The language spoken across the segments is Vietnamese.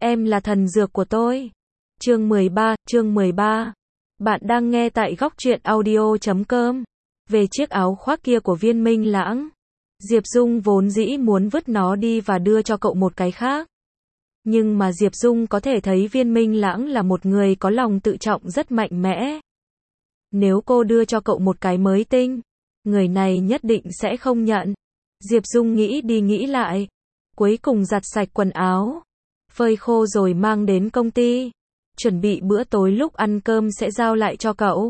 em là thần dược của tôi. Chương 13. Bạn đang nghe tại góc truyện audio.com. Về chiếc áo khoác kia của Viên Minh Lãng, Diệp Dung vốn dĩ muốn vứt nó đi và đưa cho cậu một cái khác. Nhưng mà Diệp Dung có thể thấy Viên Minh Lãng là một người có lòng tự trọng rất mạnh mẽ. Nếu cô đưa cho cậu một cái mới tinh, người này nhất định sẽ không nhận. Diệp Dung nghĩ đi nghĩ lại, cuối cùng giặt sạch quần áo, phơi khô rồi mang đến công ty, chuẩn bị bữa tối lúc ăn cơm sẽ giao lại cho cậu.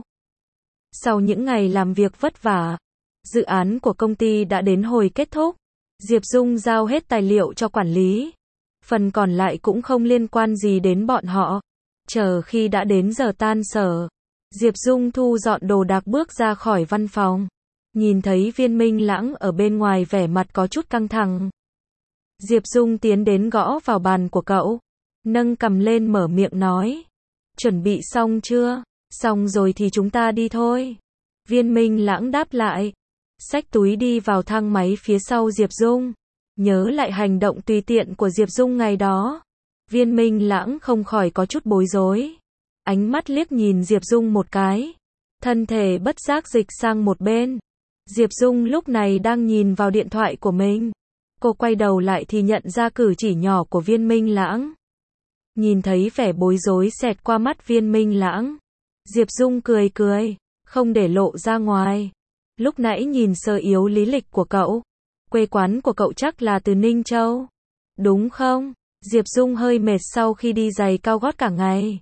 Sau những ngày làm việc vất vả, dự án của công ty đã đến hồi kết thúc. Diệp Dung giao hết tài liệu cho quản lý. Phần còn lại cũng không liên quan gì đến bọn họ. Chờ khi đã đến giờ tan sở, Diệp Dung thu dọn đồ đạc bước ra khỏi văn phòng. Nhìn thấy Viên Minh Lãng ở bên ngoài vẻ mặt có chút căng thẳng. Diệp Dung tiến đến gõ vào bàn của cậu. Nâng cằm lên mở miệng nói. Chuẩn bị xong chưa? Xong rồi thì chúng ta đi thôi. Viên Minh Lãng đáp lại. Xách túi đi vào thang máy phía sau Diệp Dung. Nhớ lại hành động tùy tiện của Diệp Dung ngày đó. Viên Minh Lãng không khỏi có chút bối rối. Ánh mắt liếc nhìn Diệp Dung một cái. Thân thể bất giác dịch sang một bên. Diệp Dung lúc này đang nhìn vào điện thoại của mình. Cô quay đầu lại thì nhận ra cử chỉ nhỏ của Viên Minh Lãng. Nhìn thấy vẻ bối rối xẹt qua mắt Viên Minh Lãng, Diệp Dung cười cười, không để lộ ra ngoài. Lúc nãy nhìn sơ yếu lý lịch của cậu, quê quán của cậu chắc là từ Ninh Châu, đúng không? Diệp Dung hơi mệt sau khi đi giày cao gót cả ngày.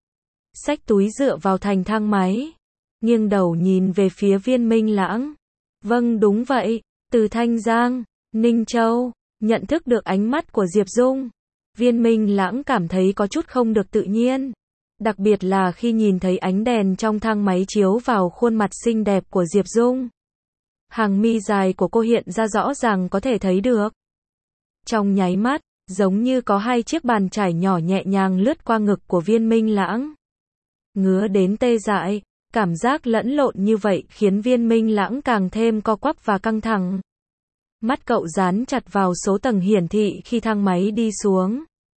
Xách túi dựa vào thành thang máy, nghiêng đầu nhìn về phía Viên Minh Lãng. Vâng đúng vậy, từ Thanh Giang, Ninh Châu. Nhận thức được ánh mắt của Diệp Dung, Viên Minh Lãng cảm thấy có chút không được tự nhiên. Đặc biệt là khi nhìn thấy ánh đèn trong thang máy chiếu vào khuôn mặt xinh đẹp của Diệp Dung. Hàng mi dài của cô hiện ra rõ ràng có thể thấy được. Trong nháy mắt, giống như có hai chiếc bàn chải nhỏ nhẹ nhàng lướt qua ngực của Viên Minh Lãng. Ngứa đến tê dại, cảm giác lẫn lộn như vậy khiến Viên Minh Lãng càng thêm co quắp và căng thẳng. Mắt cậu dán chặt vào số tầng hiển thị khi thang máy đi xuống.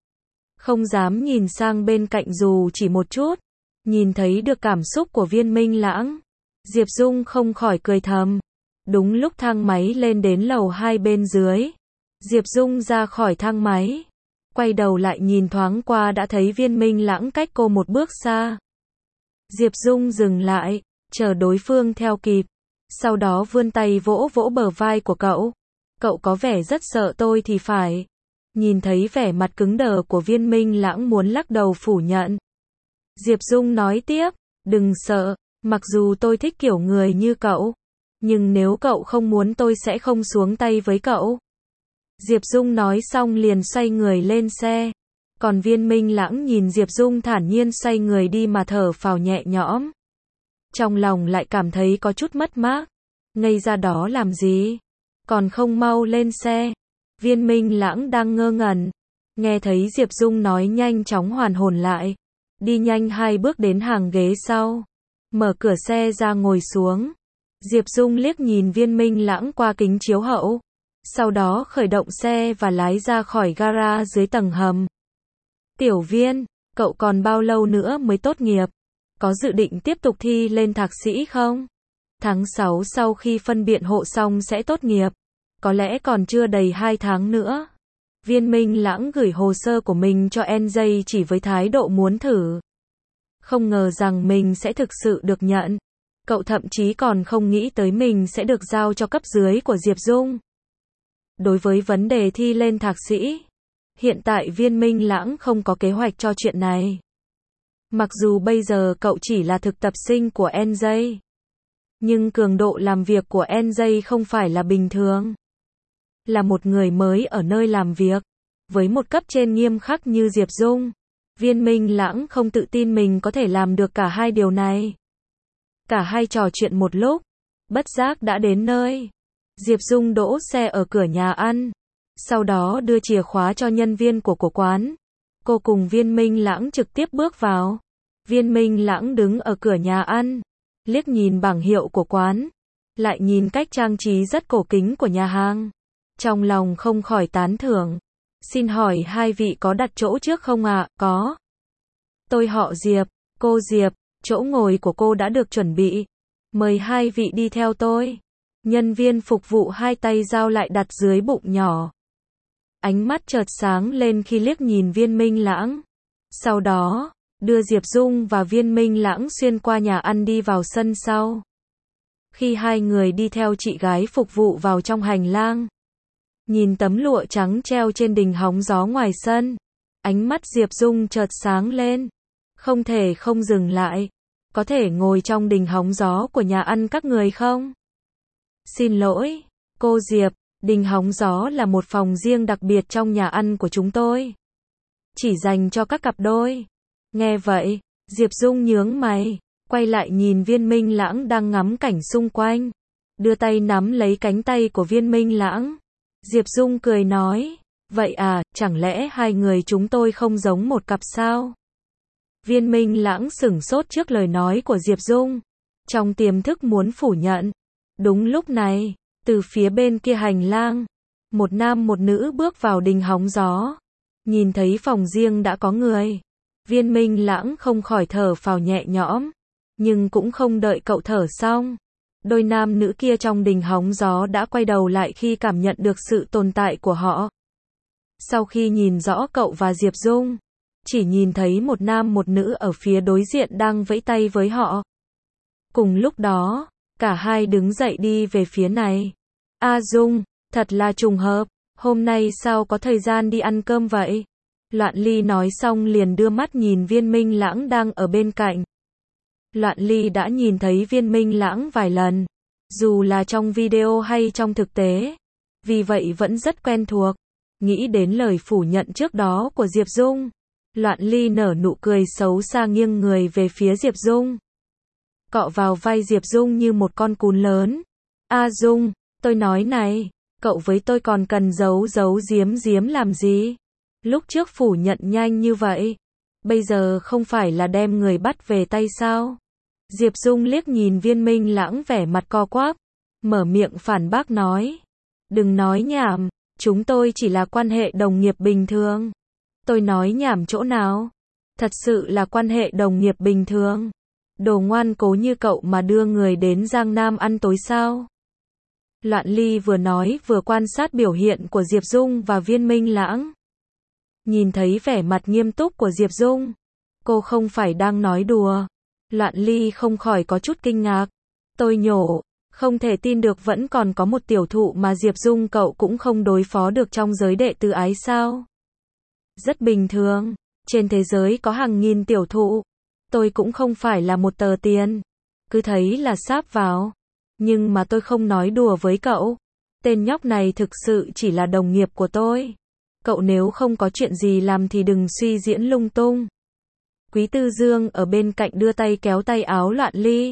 Không dám nhìn sang bên cạnh dù chỉ một chút. Nhìn thấy được cảm xúc của Viên Minh Lãng, Diệp Dung không khỏi cười thầm. Đúng lúc thang máy lên đến lầu 2 bên dưới, Diệp Dung ra khỏi thang máy, quay đầu lại nhìn thoáng qua đã thấy Viên Minh Lãng cách cô một bước xa. Diệp Dung dừng lại, chờ đối phương theo kịp, sau đó vươn tay vỗ vỗ bờ vai của cậu. Cậu có vẻ rất sợ tôi thì phải. Nhìn thấy vẻ mặt cứng đờ của Viên Minh Lãng muốn lắc đầu phủ nhận. Diệp Dung nói tiếp, đừng sợ, mặc dù tôi thích kiểu người như cậu, nhưng nếu cậu không muốn tôi sẽ không xuống tay với cậu. Diệp Dung nói xong liền xoay người lên xe. Còn Viên Minh Lãng nhìn Diệp Dung thản nhiên xoay người đi mà thở phào nhẹ nhõm. Trong lòng lại cảm thấy có chút mất mát. Ngây ra đó làm gì? Còn không mau lên xe. Viên Minh Lãng đang ngơ ngẩn. Nghe thấy Diệp Dung nói nhanh chóng hoàn hồn lại. Đi nhanh 2 bước đến hàng ghế sau. Mở cửa xe ra ngồi xuống. Diệp Dung liếc nhìn Viên Minh Lãng qua kính chiếu hậu. Sau đó khởi động xe và lái ra khỏi gara dưới tầng hầm. Tiểu Viên, cậu còn bao lâu nữa mới tốt nghiệp? Có dự định tiếp tục thi lên thạc sĩ không? Tháng 6 sau khi phân biện hộ xong sẽ tốt nghiệp. Có lẽ còn chưa đầy 2 tháng nữa. Viên Minh Lãng gửi hồ sơ của mình cho NJ chỉ với thái độ muốn thử. Không ngờ rằng mình sẽ thực sự được nhận. Cậu thậm chí còn không nghĩ tới mình sẽ được giao cho cấp dưới của Diệp Dung. Đối với vấn đề thi lên thạc sĩ, hiện tại Viên Minh Lãng không có kế hoạch cho chuyện này. Mặc dù bây giờ cậu chỉ là thực tập sinh của NJ, nhưng cường độ làm việc của NJ không phải là bình thường. Là một người mới ở nơi làm việc, với một cấp trên nghiêm khắc như Diệp Dung, Viên Minh Lãng không tự tin mình có thể làm được cả hai điều này. Cả hai trò chuyện một lúc, bất giác đã đến nơi. Diệp Dung đỗ xe ở cửa nhà ăn, sau đó đưa chìa khóa cho nhân viên của quán. Cô cùng Viên Minh Lãng trực tiếp bước vào. Viên Minh Lãng đứng ở cửa nhà ăn, liếc nhìn bảng hiệu của quán, lại nhìn cách trang trí rất cổ kính của nhà hàng. Trong lòng không khỏi tán thưởng. Xin hỏi hai vị có đặt chỗ trước không ạ? Có. Tôi họ Diệp, cô Diệp, chỗ ngồi của cô đã được chuẩn bị. Mời hai vị đi theo tôi. Nhân viên phục vụ hai tay dao lại đặt dưới bụng nhỏ. Ánh mắt chợt sáng lên khi liếc nhìn Viên Minh Lãng. Sau đó, đưa Diệp Dung và Viên Minh Lãng xuyên qua nhà ăn đi vào sân sau. Khi hai người đi theo chị gái phục vụ vào trong hành lang, nhìn tấm lụa trắng treo trên đình hóng gió ngoài sân, ánh mắt Diệp Dung chợt sáng lên. Không thể không dừng lại. Có thể ngồi trong đình hóng gió của nhà ăn các người không? Xin lỗi, cô Diệp, đình hóng gió là một phòng riêng đặc biệt trong nhà ăn của chúng tôi. Chỉ dành cho các cặp đôi. Nghe vậy, Diệp Dung nhướng mày, quay lại nhìn Viên Minh Lãng đang ngắm cảnh xung quanh. Đưa tay nắm lấy cánh tay của Viên Minh Lãng. Diệp Dung cười nói, vậy à, chẳng lẽ hai người chúng tôi không giống một cặp sao? Viên Minh Lãng sửng sốt trước lời nói của Diệp Dung. Trong tiềm thức muốn phủ nhận. Đúng lúc này, từ phía bên kia hành lang, một nam một nữ bước vào đình hóng gió. Nhìn thấy phòng riêng đã có người. Viên Minh Lãng không khỏi thở phào nhẹ nhõm. Nhưng cũng không đợi cậu thở xong. Đôi nam nữ kia trong đình hóng gió đã quay đầu lại khi cảm nhận được sự tồn tại của họ. Sau khi nhìn rõ cậu và Diệp Dung, chỉ nhìn thấy một nam một nữ ở phía đối diện đang vẫy tay với họ. Cùng lúc đó, cả hai đứng dậy đi về phía này. A Dung, thật là trùng hợp, hôm nay sao có thời gian đi ăn cơm vậy? Loạn Ly nói xong liền đưa mắt nhìn Viên Minh Lãng đang ở bên cạnh. Loạn Ly đã nhìn thấy Viên Minh Lãng vài lần, dù là trong video hay trong thực tế, vì vậy vẫn rất quen thuộc. Nghĩ đến lời phủ nhận trước đó của Diệp Dung, Loạn Ly nở nụ cười xấu xa nghiêng người về phía Diệp Dung. Cọ vào vai Diệp Dung như một con cún lớn. A Dung, tôi nói này, cậu với tôi còn cần giấu giếm làm gì? Lúc trước phủ nhận nhanh như vậy, bây giờ không phải là đem người bắt về tay sao? Diệp Dung liếc nhìn Viên Minh Lãng vẻ mặt co quắp, mở miệng phản bác nói. Đừng nói nhảm, chúng tôi chỉ là quan hệ đồng nghiệp bình thường. Tôi nói nhảm chỗ nào? Thật sự là quan hệ đồng nghiệp bình thường. Đồ ngoan cố như cậu mà đưa người đến Giang Nam ăn tối sao? Loạn Ly vừa nói vừa quan sát biểu hiện của Diệp Dung và Viên Minh Lãng. Nhìn thấy vẻ mặt nghiêm túc của Diệp Dung, cô không phải đang nói đùa. Loạn Ly không khỏi có chút kinh ngạc. Tôi nhổ, không thể tin được vẫn còn có một tiểu thụ mà Diệp Dung cậu cũng không đối phó được trong giới đệ tử ái sao? Rất bình thường, trên thế giới có hàng nghìn tiểu thụ. Tôi cũng không phải là một tờ tiền. Cứ thấy là sáp vào. Nhưng mà tôi không nói đùa với cậu. Tên nhóc này thực sự chỉ là đồng nghiệp của tôi. Cậu nếu không có chuyện gì làm thì đừng suy diễn lung tung. Quý Tư Dương ở bên cạnh đưa tay kéo tay áo Loạn Ly,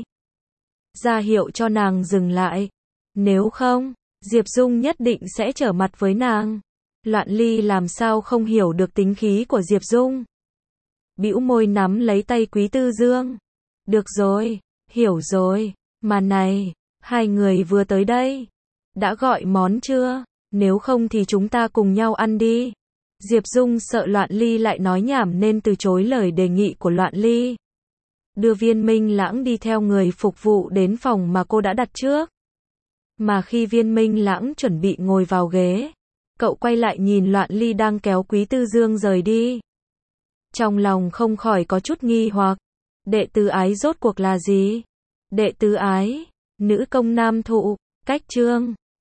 ra hiệu cho nàng dừng lại. Nếu không, Diệp Dung nhất định sẽ trở mặt với nàng. Loạn Ly làm sao không hiểu được tính khí của Diệp Dung. Bĩu môi nắm lấy tay Quý Tư Dương. Được rồi, hiểu rồi. Mà này, hai người vừa tới đây. Đã gọi món chưa? Nếu không thì chúng ta cùng nhau ăn đi. Diệp Dung sợ Loạn Ly lại nói nhảm nên từ chối lời đề nghị của Loạn Ly. Đưa Viên Minh Lãng đi theo người phục vụ đến phòng mà cô đã đặt trước. Mà khi Viên Minh Lãng chuẩn bị ngồi vào ghế, cậu quay lại nhìn Loạn Ly đang kéo Quý Tư Dương rời đi. Trong lòng không khỏi có chút nghi hoặc. Đệ tử ái rốt cuộc là gì? Đệ tử ái, nữ công nam thụ, cách chương.